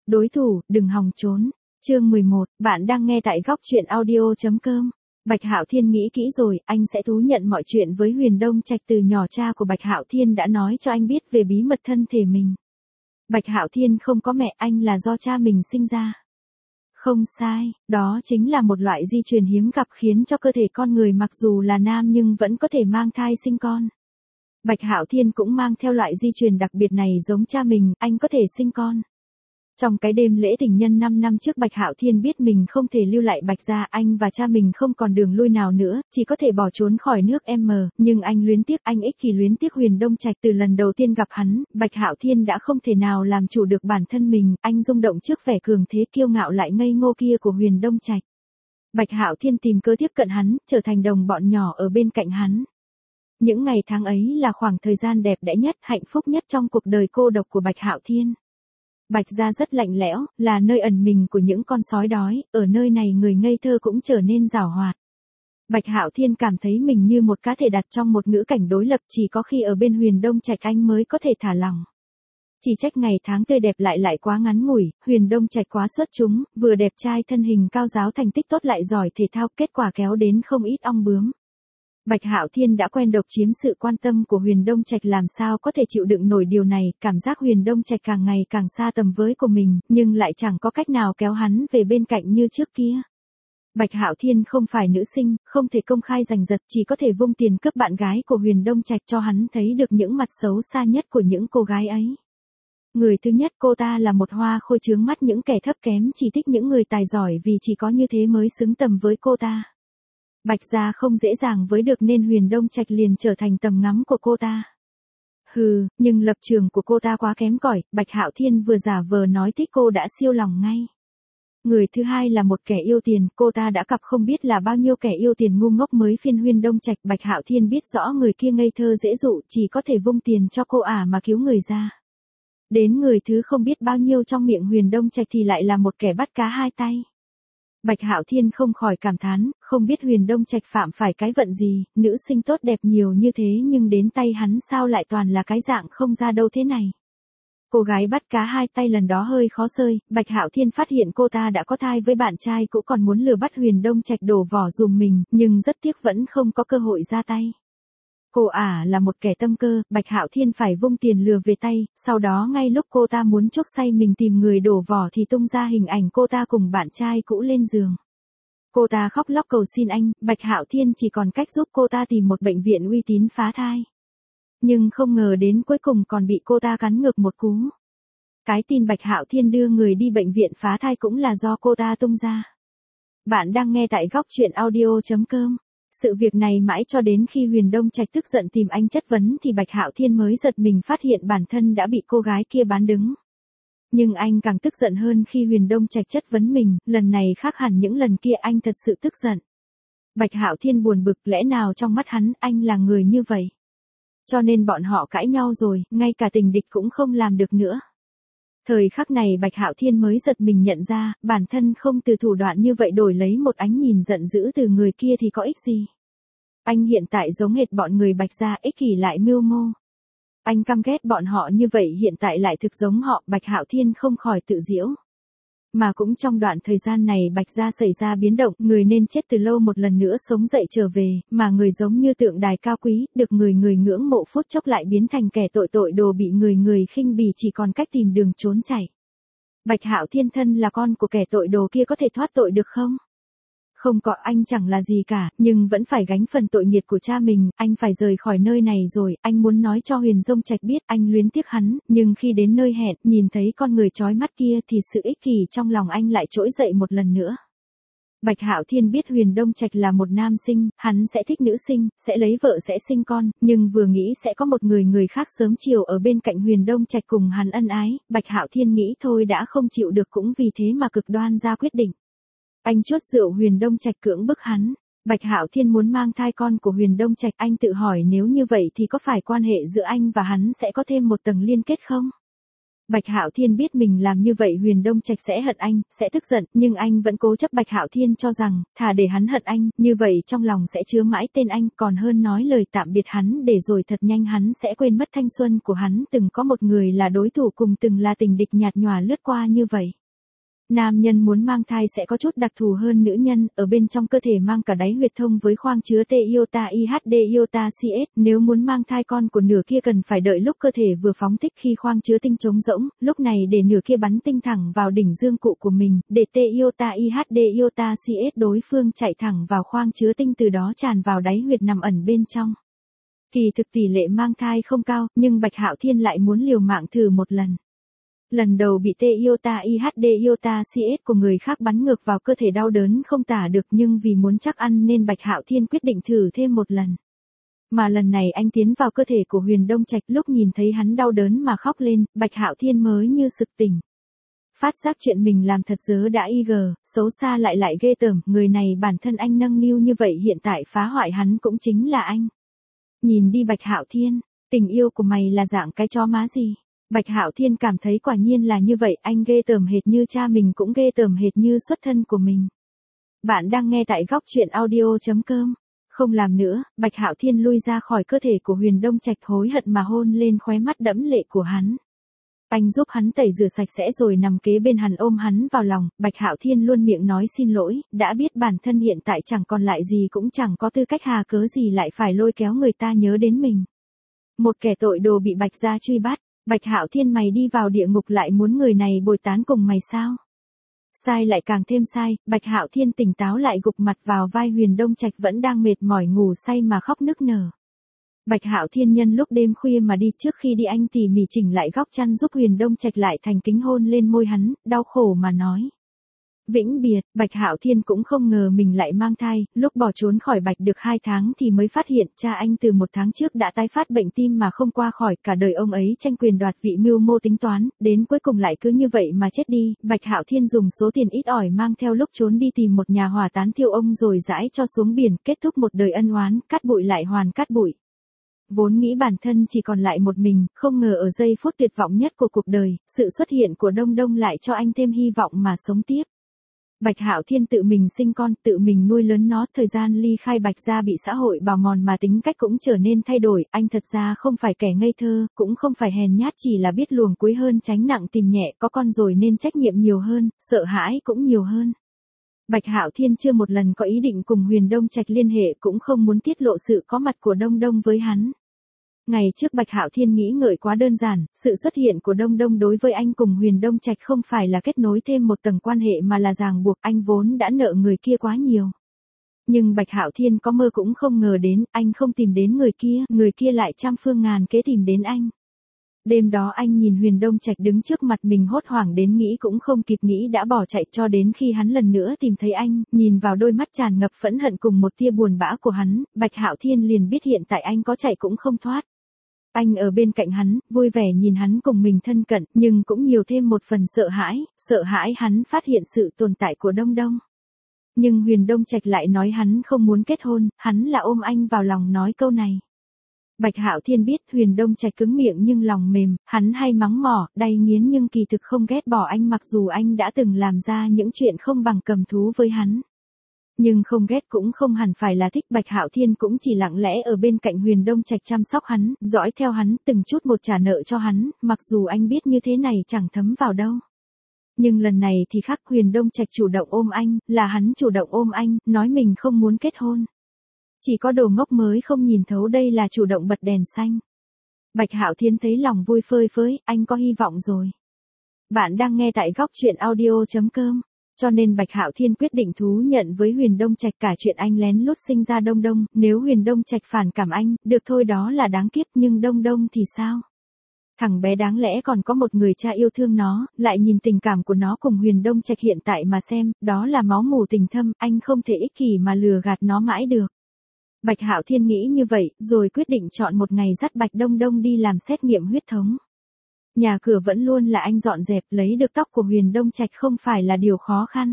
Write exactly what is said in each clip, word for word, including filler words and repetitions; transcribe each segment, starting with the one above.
Đối thủ, đừng hòng trốn. Chương mười một, bạn đang nghe tại góc truyện audio.com. Bạch Hạo Thiên nghĩ kỹ rồi, anh sẽ thú nhận mọi chuyện với Huyền Đông Trạch. Từ nhỏ cha của Bạch Hạo Thiên đã nói cho anh biết về bí mật thân thể mình. Bạch Hạo Thiên không có mẹ, anh là do cha mình sinh ra. Không sai, đó chính là một loại di truyền hiếm gặp khiến cho cơ thể con người mặc dù là nam nhưng vẫn có thể mang thai sinh con. Bạch Hạo Thiên cũng mang theo loại di truyền đặc biệt này giống cha mình, anh có thể sinh con. Trong cái đêm lễ tình nhân năm năm trước Bạch Hạo Thiên biết mình không thể lưu lại Bạch gia, anh và cha mình không còn đường lui nào nữa, chỉ có thể bỏ trốn khỏi nước M, nhưng anh luyến tiếc, anh ích kỷ luyến tiếc Huyền Đông Trạch. Từ lần đầu tiên gặp hắn, Bạch Hạo Thiên đã không thể nào làm chủ được bản thân mình, anh rung động trước vẻ cường thế kiêu ngạo lại ngây ngô kia của Huyền Đông Trạch. Bạch Hạo Thiên tìm cơ tiếp cận hắn, trở thành đồng bọn nhỏ ở bên cạnh hắn. Những ngày tháng ấy là khoảng thời gian đẹp đẽ nhất, hạnh phúc nhất trong cuộc đời cô độc của Bạch Hạo Thiên. Bạch gia rất lạnh lẽo, là nơi ẩn mình của những con sói đói, ở nơi này người ngây thơ cũng trở nên giàu hoạt. Bạch Hạo Thiên cảm thấy mình như một cá thể đặt trong một ngữ cảnh đối lập, chỉ có khi ở bên Huyền Đông Trạch anh mới có thể thả lỏng. Chỉ trách ngày tháng tươi đẹp lại lại quá ngắn ngủi, Huyền Đông Trạch quá xuất chúng, vừa đẹp trai thân hình cao giáo thành tích tốt lại giỏi thể thao, kết quả kéo đến không ít ong bướm. Bạch Hạo Thiên đã quen độc chiếm sự quan tâm của Huyền Đông Trạch, làm sao có thể chịu đựng nổi điều này, cảm giác Huyền Đông Trạch càng ngày càng xa tầm với của mình, nhưng lại chẳng có cách nào kéo hắn về bên cạnh như trước kia. Bạch Hạo Thiên không phải nữ sinh, không thể công khai giành giật, chỉ có thể vung tiền cướp bạn gái của Huyền Đông Trạch cho hắn thấy được những mặt xấu xa nhất của những cô gái ấy. Người thứ nhất, cô ta là một hoa khôi chướng mắt những kẻ thấp kém, chỉ thích những người tài giỏi vì chỉ có như thế mới xứng tầm với cô ta. Bạch gia không dễ dàng với được nên Huyền Đông Trạch liền trở thành tầm ngắm của cô ta. Hừ, nhưng lập trường của cô ta quá kém cỏi, Bạch Hạo Thiên vừa giả vờ nói thích cô đã siêu lòng ngay. Người thứ hai là một kẻ yêu tiền, cô ta đã cặp không biết là bao nhiêu kẻ yêu tiền ngu ngốc mới phiên Huyền Đông Trạch. Bạch Hạo Thiên biết rõ người kia ngây thơ dễ dụ, chỉ có thể vung tiền cho cô ả mà cứu người ra. Đến người thứ không biết bao nhiêu trong miệng Huyền Đông Trạch thì lại là một kẻ bắt cá hai tay. Bạch Hạo Thiên không khỏi cảm thán, không biết Huyền Đông Trạch phạm phải cái vận gì, nữ sinh tốt đẹp nhiều như thế nhưng đến tay hắn sao lại toàn là cái dạng không ra đâu thế này. Cô gái bắt cá hai tay lần đó hơi khó sơi, Bạch Hạo Thiên phát hiện cô ta đã có thai với bạn trai cũ, còn muốn lừa bắt Huyền Đông Trạch đổ vỏ dùm mình, nhưng rất tiếc vẫn không có cơ hội ra tay. Cô ả là một kẻ tâm cơ, Bạch Hạo Thiên phải vung tiền lừa về tay, sau đó ngay lúc cô ta muốn chuốc say mình tìm người đổ vỏ thì tung ra hình ảnh cô ta cùng bạn trai cũ lên giường. Cô ta khóc lóc cầu xin anh, Bạch Hạo Thiên chỉ còn cách giúp cô ta tìm một bệnh viện uy tín phá thai. Nhưng không ngờ đến cuối cùng còn bị cô ta cắn ngược một cú. Cái tin Bạch Hạo Thiên đưa người đi bệnh viện phá thai cũng là do cô ta tung ra. Bạn đang nghe tại góc truyện audio.com. Sự việc này mãi cho đến khi Huyền Đông Trạch tức giận tìm anh chất vấn thì Bạch Hạo Thiên mới giật mình phát hiện bản thân đã bị cô gái kia bán đứng. Nhưng anh càng tức giận hơn khi Huyền Đông Trạch chất vấn mình, lần này khác hẳn những lần kia, anh thật sự tức giận. Bạch Hạo Thiên buồn bực, lẽ nào trong mắt hắn anh là người như vậy? Cho nên bọn họ cãi nhau rồi, ngay cả tình địch cũng không làm được nữa. Thời khắc này Bạch Hạo Thiên mới giật mình nhận ra, bản thân không từ thủ đoạn như vậy đổi lấy một ánh nhìn giận dữ từ người kia thì có ích gì. Anh hiện tại giống hệt bọn người Bạch gia, ích kỷ lại mưu mô. Anh căm ghét bọn họ như vậy, hiện tại lại thực giống họ, Bạch Hạo Thiên không khỏi tự giễu. Mà cũng trong đoạn thời gian này Bạch gia xảy ra biến động, người nên chết từ lâu một lần nữa sống dậy trở về, mà người giống như tượng đài cao quý, được người người ngưỡng mộ phút chốc lại biến thành kẻ tội tội đồ bị người người khinh bỉ, chỉ còn cách tìm đường trốn chạy. Bạch Hạo Thiên thân là con của kẻ tội đồ kia có thể thoát tội được không? Không có, anh chẳng là gì cả, nhưng vẫn phải gánh phần tội nghiệt của cha mình, anh phải rời khỏi nơi này rồi, anh muốn nói cho Huyền Đông Trạch biết anh luyến tiếc hắn, nhưng khi đến nơi hẹn, nhìn thấy con người chói mắt kia thì sự ích kỷ trong lòng anh lại trỗi dậy một lần nữa. Bạch Hạo Thiên biết Huyền Đông Trạch là một nam sinh, hắn sẽ thích nữ sinh, sẽ lấy vợ sẽ sinh con, nhưng vừa nghĩ sẽ có một người người khác sớm chiều ở bên cạnh Huyền Đông Trạch cùng hắn ân ái, Bạch Hạo Thiên nghĩ thôi đã không chịu được, cũng vì thế mà cực đoan ra quyết định. Anh chuốt rượu Huyền Đông Trạch cưỡng bức hắn. Bạch Hạo Thiên muốn mang thai con của Huyền Đông Trạch, anh tự hỏi nếu như vậy thì có phải quan hệ giữa anh và hắn sẽ có thêm một tầng liên kết không? Bạch Hạo Thiên biết mình làm như vậy Huyền Đông Trạch sẽ hận anh, sẽ tức giận, nhưng anh vẫn cố chấp. Bạch Hạo Thiên cho rằng, thà để hắn hận anh, như vậy trong lòng sẽ chứa mãi tên anh, còn hơn nói lời tạm biệt hắn để rồi thật nhanh hắn sẽ quên mất thanh xuân của hắn, từng có một người là đối thủ cùng từng là tình địch nhạt nhòa lướt qua như vậy. Nam nhân muốn mang thai sẽ có chút đặc thù hơn nữ nhân, ở bên trong cơ thể mang cả đáy huyệt thông với khoang chứa T iota I H D iota C S, nếu muốn mang thai con của nửa kia cần phải đợi lúc cơ thể vừa phóng thích khi khoang chứa tinh trống rỗng, lúc này để nửa kia bắn tinh thẳng vào đỉnh dương cụ của mình, để T iota I H D iota C S đối phương chạy thẳng vào khoang chứa tinh từ đó tràn vào đáy huyệt nằm ẩn bên trong. Kỳ thực tỷ lệ mang thai không cao, nhưng Bạch Hạo Thiên lại muốn liều mạng thử một lần. Lần đầu bị T iota I H D iota C S của người khác bắn ngược vào cơ thể đau đớn không tả được, nhưng vì muốn chắc ăn nên Bạch Hạo Thiên quyết định thử thêm một lần. Mà lần này anh tiến vào cơ thể của Huyền Đông Trạch, lúc nhìn thấy hắn đau đớn mà khóc lên, Bạch Hạo Thiên mới như sực tỉnh. Phát giác chuyện mình làm thật dớ đã y gờ, xấu xa lại lại ghê tởm, người này bản thân anh nâng niu như vậy hiện tại phá hoại hắn cũng chính là anh. Nhìn đi Bạch Hạo Thiên, tình yêu của mày là dạng cái chó má gì? Bạch Hạo Thiên cảm thấy quả nhiên là như vậy, anh ghê tởm hệt như cha mình cũng ghê tởm hệt như xuất thân của mình. Bạn đang nghe tại góc truyện audio chấm com. Không làm nữa, Bạch Hạo Thiên lui ra khỏi cơ thể của Huyền Đông Trạch hối hận mà hôn lên khóe mắt đẫm lệ của hắn. Anh giúp hắn tẩy rửa sạch sẽ rồi nằm kế bên hắn ôm hắn vào lòng, Bạch Hạo Thiên luôn miệng nói xin lỗi, đã biết bản thân hiện tại chẳng còn lại gì cũng chẳng có tư cách hà cớ gì lại phải lôi kéo người ta nhớ đến mình. Một kẻ tội đồ bị Bạch gia truy bắt, Bạch Hạo Thiên mày đi vào địa ngục lại muốn người này bồi tán cùng mày sao? Sai lại càng thêm sai, Bạch Hạo Thiên tỉnh táo lại gục mặt vào vai Huyền Đông Trạch vẫn đang mệt mỏi ngủ say mà khóc nức nở. Bạch Hạo Thiên nhân lúc đêm khuya mà đi, trước khi đi anh tỉ mỉ chỉnh lại góc chăn giúp Huyền Đông Trạch lại thành kính hôn lên môi hắn, đau khổ mà nói. Vĩnh biệt, Bạch Hạo Thiên cũng không ngờ mình lại mang thai, lúc bỏ trốn khỏi Bạch được hai tháng thì mới phát hiện cha anh từ một tháng trước đã tái phát bệnh tim mà không qua khỏi, cả đời ông ấy tranh quyền đoạt vị mưu mô tính toán, đến cuối cùng lại cứ như vậy mà chết đi. Bạch Hạo Thiên dùng số tiền ít ỏi mang theo lúc trốn đi tìm một nhà hỏa táng thiêu ông rồi rãi cho xuống biển, kết thúc một đời ân oán, cát bụi lại hoàn cát bụi. Vốn nghĩ bản thân chỉ còn lại một mình, không ngờ ở giây phút tuyệt vọng nhất của cuộc đời, sự xuất hiện của Đông Đông lại cho anh thêm hy vọng mà sống tiếp. Bạch Hạo Thiên tự mình sinh con, tự mình nuôi lớn nó, thời gian ly khai Bạch gia bị xã hội bào mòn mà tính cách cũng trở nên thay đổi, anh thật ra không phải kẻ ngây thơ, cũng không phải hèn nhát, chỉ là biết luồng cuối hơn tránh nặng tìm nhẹ, có con rồi nên trách nhiệm nhiều hơn, sợ hãi cũng nhiều hơn. Bạch Hạo Thiên chưa một lần có ý định cùng Huyền Đông Trạch liên hệ, cũng không muốn tiết lộ sự có mặt của Đông Đông với hắn. Ngày trước Bạch Hạo Thiên nghĩ ngợi quá đơn giản, sự xuất hiện của Đông Đông đối với anh cùng Huyền Đông Trạch không phải là kết nối thêm một tầng quan hệ mà là ràng buộc, anh vốn đã nợ người kia quá nhiều. Nhưng Bạch Hạo Thiên có mơ cũng không ngờ đến, anh không tìm đến người kia, người kia lại trăm phương ngàn kế tìm đến anh. Đêm đó anh nhìn Huyền Đông Trạch đứng trước mặt mình hốt hoảng đến nghĩ cũng không kịp nghĩ đã bỏ chạy, cho đến khi hắn lần nữa tìm thấy anh, nhìn vào đôi mắt tràn ngập phẫn hận cùng một tia buồn bã của hắn, Bạch Hạo Thiên liền biết hiện tại anh có chạy cũng không thoát. Anh ở bên cạnh hắn, vui vẻ nhìn hắn cùng mình thân cận, nhưng cũng nhiều thêm một phần sợ hãi, sợ hãi hắn phát hiện sự tồn tại của Đông Đông. Nhưng Huyền Đông Trạch lại nói hắn không muốn kết hôn, hắn là ôm anh vào lòng nói câu này. Bạch Hạo Thiên biết Huyền Đông Trạch cứng miệng nhưng lòng mềm, hắn hay mắng mỏ, đay nghiến nhưng kỳ thực không ghét bỏ anh mặc dù anh đã từng làm ra những chuyện không bằng cầm thú với hắn. Nhưng không ghét cũng không hẳn phải là thích, Bạch Hạo Thiên cũng chỉ lặng lẽ ở bên cạnh Huyền Đông Trạch chăm sóc hắn, dõi theo hắn, từng chút một trả nợ cho hắn, mặc dù anh biết như thế này chẳng thấm vào đâu. Nhưng lần này thì khác, Huyền Đông Trạch chủ động ôm anh, là hắn chủ động ôm anh, nói mình không muốn kết hôn. Chỉ có đồ ngốc mới không nhìn thấu đây là chủ động bật đèn xanh. Bạch Hạo Thiên thấy lòng vui phơi phới, anh có hy vọng rồi. Bạn đang nghe tại góc truyện audio chấm com. Cho nên Bạch Hạo Thiên quyết định thú nhận với Huyền Đông Trạch cả chuyện anh lén lút sinh ra Đông Đông, nếu Huyền Đông Trạch phản cảm anh, được thôi đó là đáng kiếp, nhưng Đông Đông thì sao? Thằng bé đáng lẽ còn có một người cha yêu thương nó, lại nhìn tình cảm của nó cùng Huyền Đông Trạch hiện tại mà xem, đó là máu mủ tình thâm, anh không thể ích kỷ mà lừa gạt nó mãi được. Bạch Hạo Thiên nghĩ như vậy, rồi quyết định chọn một ngày dắt Bạch Đông Đông đi làm xét nghiệm huyết thống. Nhà cửa vẫn luôn là anh dọn dẹp, lấy được tóc của Huyền Đông Trạch không phải là điều khó khăn.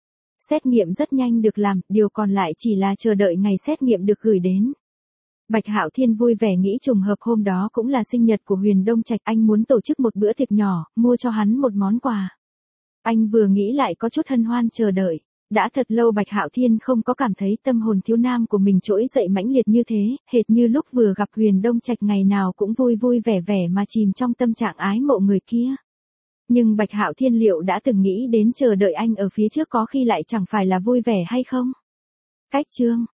Xét nghiệm rất nhanh được làm, điều còn lại chỉ là chờ đợi ngày xét nghiệm được gửi đến. Bạch Hạo Thiên vui vẻ nghĩ trùng hợp hôm đó cũng là sinh nhật của Huyền Đông Trạch, anh muốn tổ chức một bữa tiệc nhỏ, mua cho hắn một món quà. Anh vừa nghĩ lại có chút hân hoan chờ đợi. Đã thật lâu Bạch Hạo Thiên không có cảm thấy tâm hồn thiếu nam của mình trỗi dậy mãnh liệt như thế, hệt như lúc vừa gặp Huyền Đông Trạch ngày nào cũng vui vui vẻ vẻ mà chìm trong tâm trạng ái mộ người kia. Nhưng Bạch Hạo Thiên liệu đã từng nghĩ đến chờ đợi anh ở phía trước có khi lại chẳng phải là vui vẻ hay không? Cách chương